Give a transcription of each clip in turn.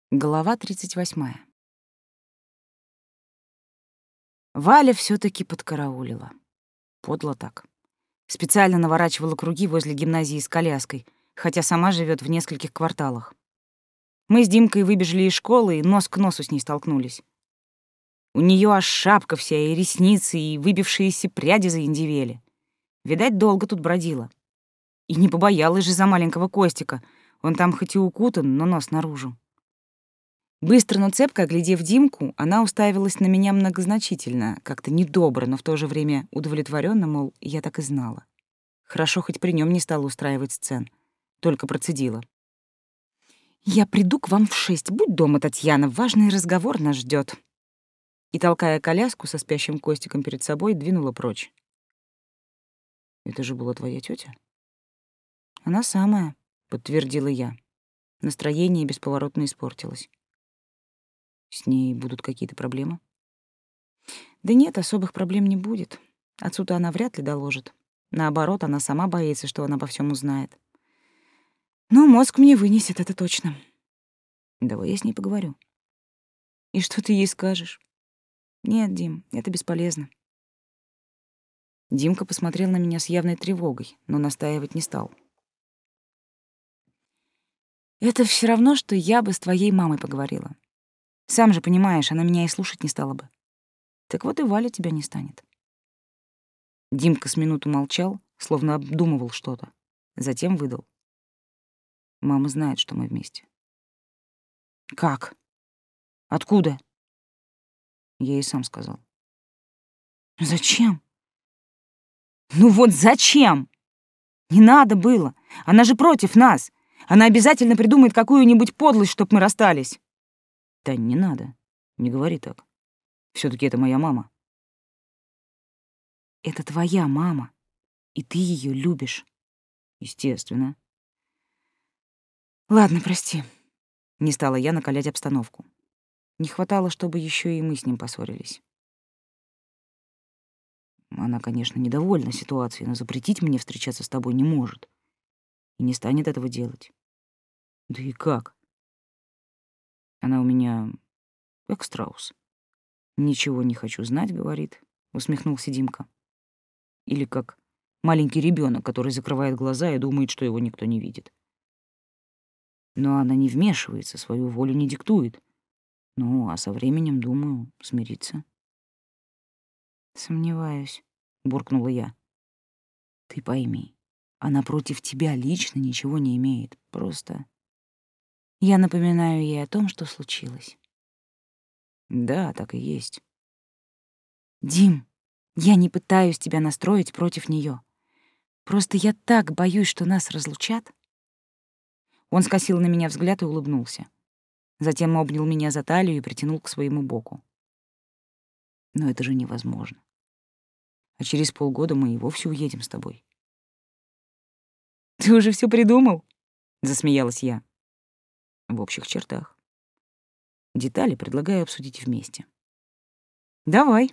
Глава 38. Валя все таки подкараулила. Подло так. Специально наворачивала круги возле гимназии с коляской, хотя сама живет в нескольких кварталах. Мы с Димкой выбежали из школы и нос к носу с ней столкнулись. У нее аж шапка вся, и ресницы, и выбившиеся пряди заиндивели. Видать, долго тут бродила. И не побоялась же за маленького Костика. Он там хоть и укутан, но нос наружу. Быстро, но цепко оглядев Димку, она уставилась на меня многозначительно, как-то недобро, но в то же время удовлетворенно, мол, я так и знала. Хорошо, хоть при нем не стала устраивать сцен, только процедила. «Я приду к вам в 6. Будь дома, Татьяна, важный разговор нас ждет. И, толкая коляску со спящим Костиком перед собой, двинула прочь. «Это же была твоя тетя? «Она самая», — подтвердила я. Настроение бесповоротно испортилось. «С ней будут какие-то проблемы?» «Да нет, особых проблем не будет. Отцу-то она вряд ли доложит. Наоборот, она сама боится, что он обо всем узнает. Но мозг мне вынесет, это точно. Давай я с ней поговорю». «И что ты ей скажешь?» «Нет, Дим, это бесполезно». Димка посмотрел на меня с явной тревогой, но настаивать не стал. «Это все равно, что я бы с твоей мамой поговорила. Сам же понимаешь, она меня и слушать не стала бы. Так вот и Валя тебя не станет». Димка с минуту молчал, словно обдумывал что-то. Затем выдал. «Мама знает, что мы вместе». «Как? Откуда?» Я ей сам сказал. «Зачем?» «Ну вот зачем? Не надо было. Она же против нас. Она обязательно придумает какую-нибудь подлость, чтоб мы расстались». «Да не надо. Не говори так. Все таки это моя мама». «Это твоя мама, и ты ее любишь». «Естественно». «Ладно, прости». Не стала я накалять обстановку. Не хватало, чтобы еще и мы с ним поссорились. Она, конечно, недовольна ситуацией, но запретить мне встречаться с тобой не может. И не станет этого делать. Да и как? Она у меня как страус. «Ничего не хочу знать», — говорит, — усмехнулся Димка. Или как маленький ребенок, который закрывает глаза и думает, что его никто не видит. Но она не вмешивается, свою волю не диктует. Ну, а со временем, думаю, смирится. «Сомневаюсь», — буркнула я. «Ты пойми, она против тебя лично ничего не имеет. Просто я напоминаю ей о том, что случилось». «Да, так и есть». «Дим, я не пытаюсь тебя настроить против нее. Просто я так боюсь, что нас разлучат». Он скосил на меня взгляд и улыбнулся. Затем обнял меня за талию и притянул к своему боку. «Но это же невозможно. А через полгода мы и вовсе уедем с тобой». «Ты уже все придумал?» — засмеялась я. «В общих чертах. Детали предлагаю обсудить вместе». «Давай».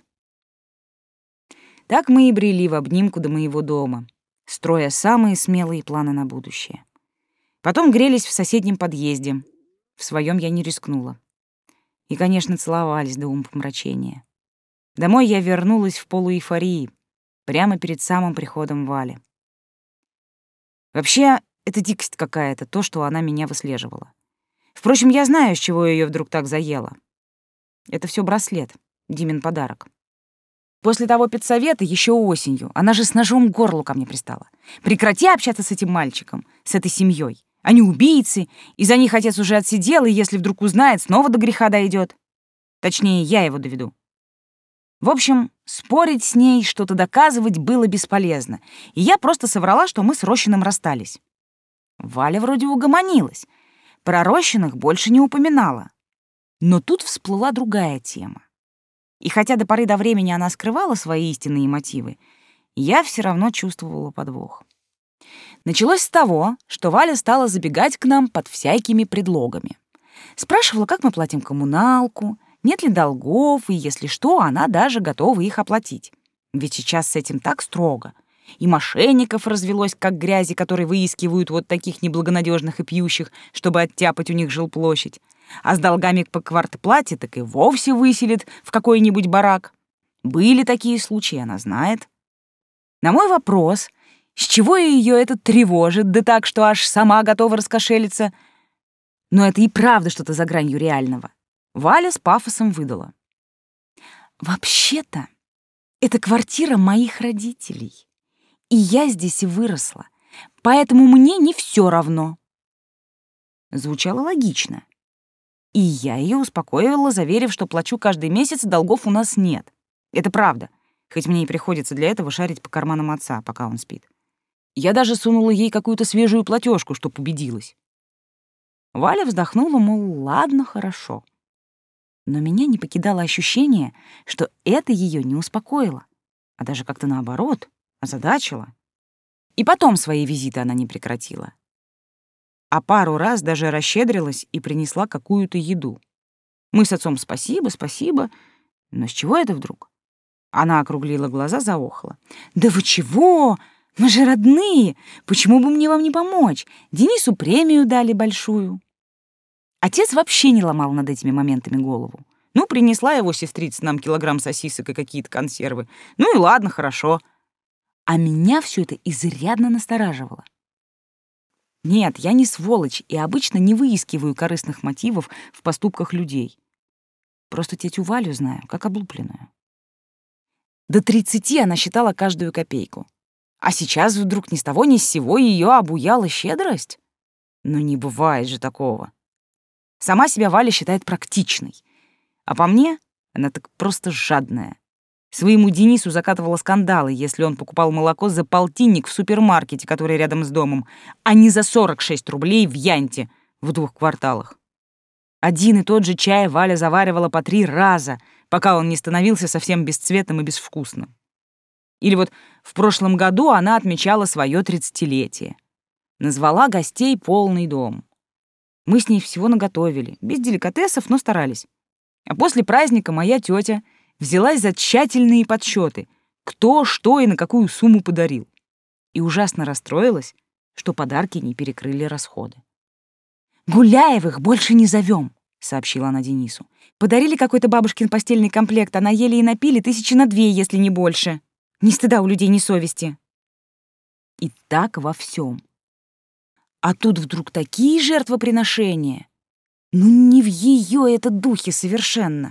Так мы и брели в обнимку до моего дома, строя самые смелые планы на будущее. Потом грелись в соседнем подъезде. В своем я не рискнула. И, конечно, целовались до умопомрачения. Домой я вернулась в полуэйфории, прямо перед самым приходом Вали. Вообще, это дикость какая-то, то, что она меня выслеживала. Впрочем, я знаю, с чего ее вдруг так заело. Это все браслет, Димин подарок. После того педсовета еще осенью она же с ножом к горлу ко мне пристала. «Прекрати общаться с этим мальчиком, с этой семьей. Они убийцы, и за них отец уже отсидел, и если вдруг узнает, снова до греха дойдет. Точнее, я его доведу». В общем, спорить с ней, что-то доказывать было бесполезно, и я просто соврала, что мы с Рощиным расстались. Валя вроде угомонилась, про Рощиных больше не упоминала. Но тут всплыла другая тема. И хотя до поры до времени она скрывала свои истинные мотивы, я все равно чувствовала подвох. Началось с того, что Валя стала забегать к нам под всякими предлогами. Спрашивала, как мы платим коммуналку, нет ли долгов, и, если что, она даже готова их оплатить. Ведь сейчас с этим так строго. И мошенников развелось, как грязи, которые выискивают вот таких неблагонадежных и пьющих, чтобы оттяпать у них жилплощадь. А с долгами по квартплате так и вовсе выселит в какой-нибудь барак. Были такие случаи, она знает. На мой вопрос, с чего ее это тревожит, да так, что аж сама готова раскошелиться, но это и правда что-то за гранью реального, Валя с пафосом выдала. «Вообще-то, это квартира моих родителей, и я здесь выросла, поэтому мне не все равно». Звучало логично. И я ее успокоила, заверив, что плачу каждый месяц, долгов у нас нет. Это правда, хоть мне и приходится для этого шарить по карманам отца, пока он спит. Я даже сунула ей какую-то свежую платежку, чтоб убедилась. Валя вздохнула, мол, ладно, хорошо. Но меня не покидало ощущение, что это ее не успокоило, а даже как-то наоборот, озадачило. И потом свои визиты она не прекратила. А пару раз даже расщедрилась и принесла какую-то еду. Мы с отцом спасибо, спасибо, но с чего это вдруг? Она округлила глаза, заохла. «Да вы чего? Мы же родные! Почему бы мне вам не помочь? Денису премию дали большую». Отец вообще не ломал над этими моментами голову. Ну, принесла его сестрица нам килограмм сосисок и какие-то консервы. Ну и ладно, хорошо. А меня все это изрядно настораживало. Нет, я не сволочь и обычно не выискиваю корыстных мотивов в поступках людей. Просто тетю Валю знаю, как облупленную. До 30 она считала каждую копейку. А сейчас вдруг ни с того ни с сего ее обуяла щедрость? Ну не бывает же такого. Сама себя Валя считает практичной. А по мне, она так просто жадная. Своему Денису закатывала скандалы, если он покупал молоко за полтинник в супермаркете, который рядом с домом, а не за 46 рублей в Янте в 2 кварталах. Один и тот же чай Валя заваривала по 3 раза, пока он не становился совсем бесцветным и безвкусным. Или вот в прошлом году она отмечала свое 30-летие. Назвала гостей полный дом. Мы с ней всего наготовили, без деликатесов, но старались. А после праздника моя тетя взялась за тщательные подсчеты, кто, что и на какую сумму подарил. И ужасно расстроилась, что подарки не перекрыли расходы. «Гуляевых больше не зовем», — сообщила она Денису. «Подарили какой-то бабушкин постельный комплект, а наели и напили 2 000, если не больше. Ни стыда у людей, ни совести». И так во всем. А тут вдруг такие жертвоприношения. Ну не в ее это духе совершенно.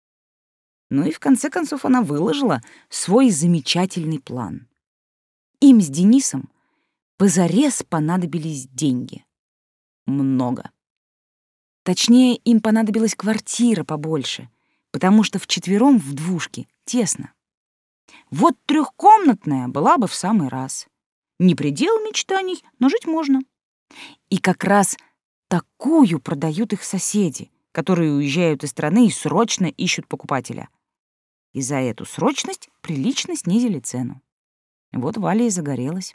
Ну и в конце концов она выложила свой замечательный план. Им с Денисом позарез понадобились деньги. Много. Точнее, им понадобилась квартира побольше, потому что вчетвером в двушке тесно. Вот 3-комнатная была бы в самый раз. Не предел мечтаний, но жить можно. И как раз такую продают их соседи, которые уезжают из страны и срочно ищут покупателя. И за эту срочность прилично снизили цену. Вот Валя и загорелась.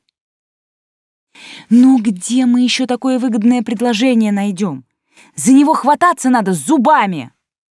«Но где мы еще такое выгодное предложение найдем? За него хвататься надо зубами!»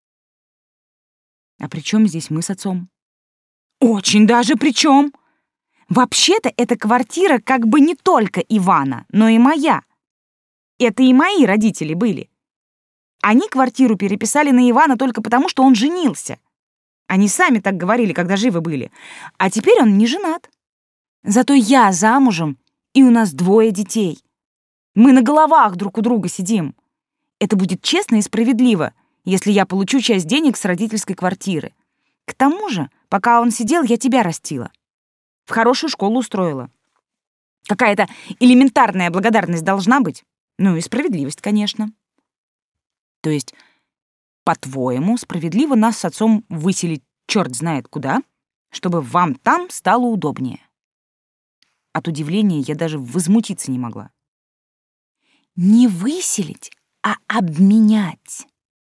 «А при чем здесь мы с отцом?» «Очень даже при чем! Вообще-то эта квартира как бы не только Ивана, но и моя. Это и мои родители были. Они квартиру переписали на Ивана только потому, что он женился. Они сами так говорили, когда живы были. А теперь он не женат. Зато я замужем, и у нас 2 детей. Мы на головах друг у друга сидим. Это будет честно и справедливо, если я получу часть денег с родительской квартиры. К тому же, пока он сидел, я тебя растила. В хорошую школу устроила. Какая-то элементарная благодарность должна быть. Ну и справедливость, конечно. То есть, по-твоему, справедливо нас с отцом выселить черт знает куда, чтобы вам там стало удобнее? От удивления я даже возмутиться не могла. Не выселить, а обменять.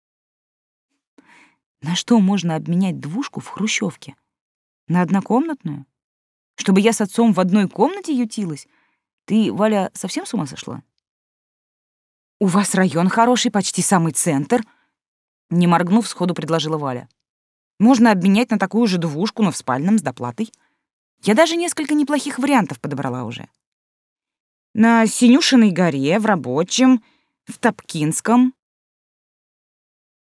На что можно обменять двушку в хрущевке? На однокомнатную? Чтобы я с отцом в одной комнате ютилась? Ты, Валя, совсем с ума сошла? У вас район хороший, почти самый центр. Не моргнув, сходу предложила Валя. Можно обменять на такую же двушку, но в спальном с доплатой. Я даже несколько неплохих вариантов подобрала уже. На Синюшиной горе, в Рабочем, в Топкинском.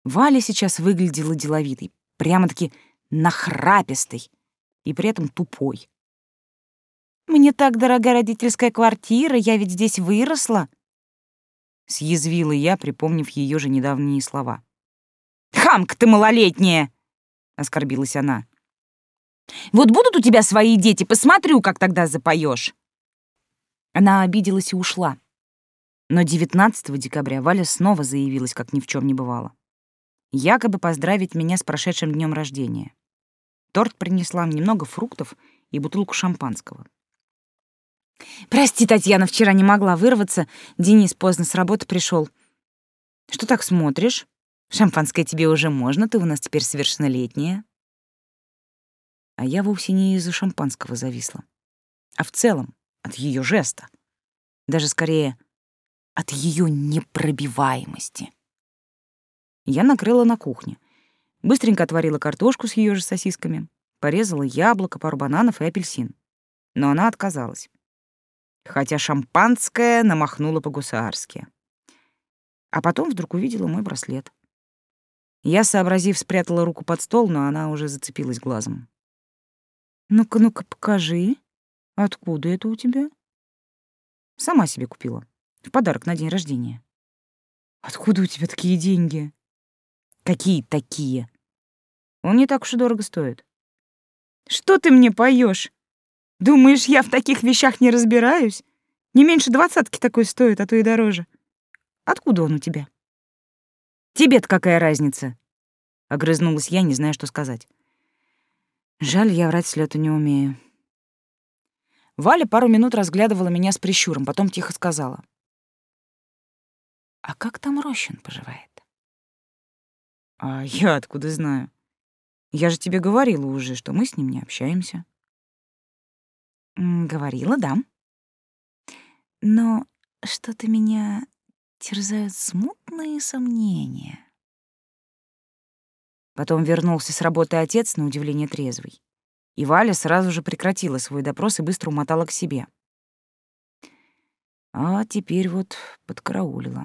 Валя сейчас выглядела деловитой, прямо-таки нахрапистой и при этом тупой. «Мне так дорога родительская квартира, я ведь здесь выросла», — съязвила я, припомнив ее же недавние слова. «Хамка ты малолетняя!» — оскорбилась она. «Вот будут у тебя свои дети, посмотрю, как тогда запоешь». Она обиделась и ушла. Но 19 декабря Валя снова заявилась, как ни в чем не бывало. Якобы поздравить меня с прошедшим днем рождения. Торт принесла, немного фруктов и бутылку шампанского. «Прости, Татьяна, вчера не могла вырваться. Денис поздно с работы пришел. Что так смотришь? Шампанское тебе уже можно, ты у нас теперь совершеннолетняя». А я вовсе не из-за шампанского зависла, а в целом от ее жеста. Даже скорее от ее непробиваемости. Я накрыла на кухне. Быстренько отварила картошку с ее же сосисками, порезала яблоко, пару бананов и апельсин. Но она отказалась. Хотя шампанское намахнула по-гусарски. А потом вдруг увидела мой браслет. Я, сообразив, спрятала руку под стол, но она уже зацепилась глазом. «Ну-ка, ну-ка, покажи. Откуда это у тебя?» «Сама себе купила. В подарок на день рождения». «Откуда у тебя такие деньги?» «Какие такие? Он не так уж и дорого стоит». «Что ты мне поешь? Думаешь, я в таких вещах не разбираюсь? Не меньше 20 такой стоит, а то и дороже. Откуда он у тебя?» «Тебе-то какая разница?» — огрызнулась я, не зная, что сказать. Жаль, я врать с лёту не умею. Валя пару минут разглядывала меня с прищуром, потом тихо сказала: «А как там Рощин поживает?» «А я откуда знаю? Я же тебе говорила уже, что мы с ним не общаемся». «Говорила, да. Но что-то меня терзают смутные сомнения». Потом вернулся с работы отец, на удивление трезвый. И Валя сразу же прекратила свой допрос и быстро умотала к себе. А теперь вот подкараулила.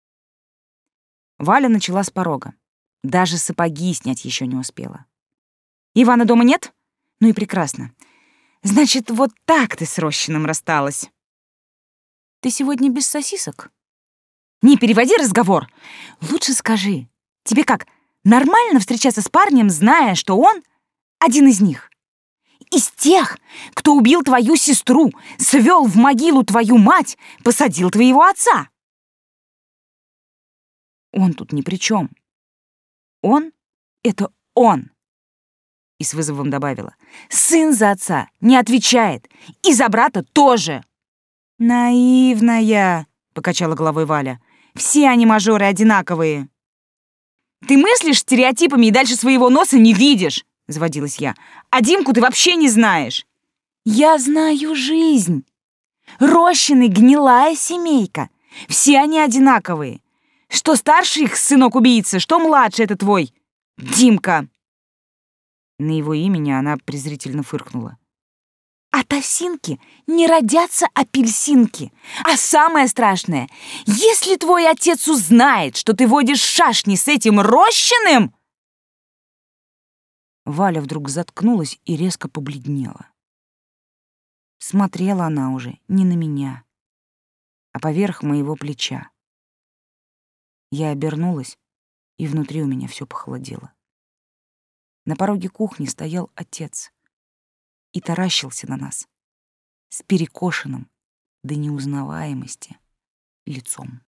Валя начала с порога. Даже сапоги снять еще не успела. «Ивана дома нет? Ну и прекрасно. Значит, вот так ты с Рощиным рассталась. Ты сегодня без сосисок? Не переводи разговор. Лучше скажи, тебе как, нормально встречаться с парнем, зная, что он один из них? Из тех, кто убил твою сестру, свел в могилу твою мать, посадил твоего отца?» Он тут ни при чем. Он — это он. И с вызовом добавила: сын за отца не отвечает, и за брата тоже. «Наивная», — покачала головой Валя. «Все они мажоры одинаковые». «Ты мыслишь стереотипами и дальше своего носа не видишь», — заводилась я. «А Димку ты вообще не знаешь». «Я знаю жизнь. Рощины — гнилая семейка. Все они одинаковые. Что старший их сынок-убийца, что младший это твой Димка». На его имени она презрительно фыркнула. «От осинки не родятся апельсинки. А самое страшное, если твой отец узнает, что ты водишь шашни с этим Рощиным...» Валя вдруг заткнулась и резко побледнела. Смотрела она уже не на меня, а поверх моего плеча. Я обернулась, и внутри у меня все похолодело. На пороге кухни стоял отец и таращился на нас с перекошенным до неузнаваемости лицом.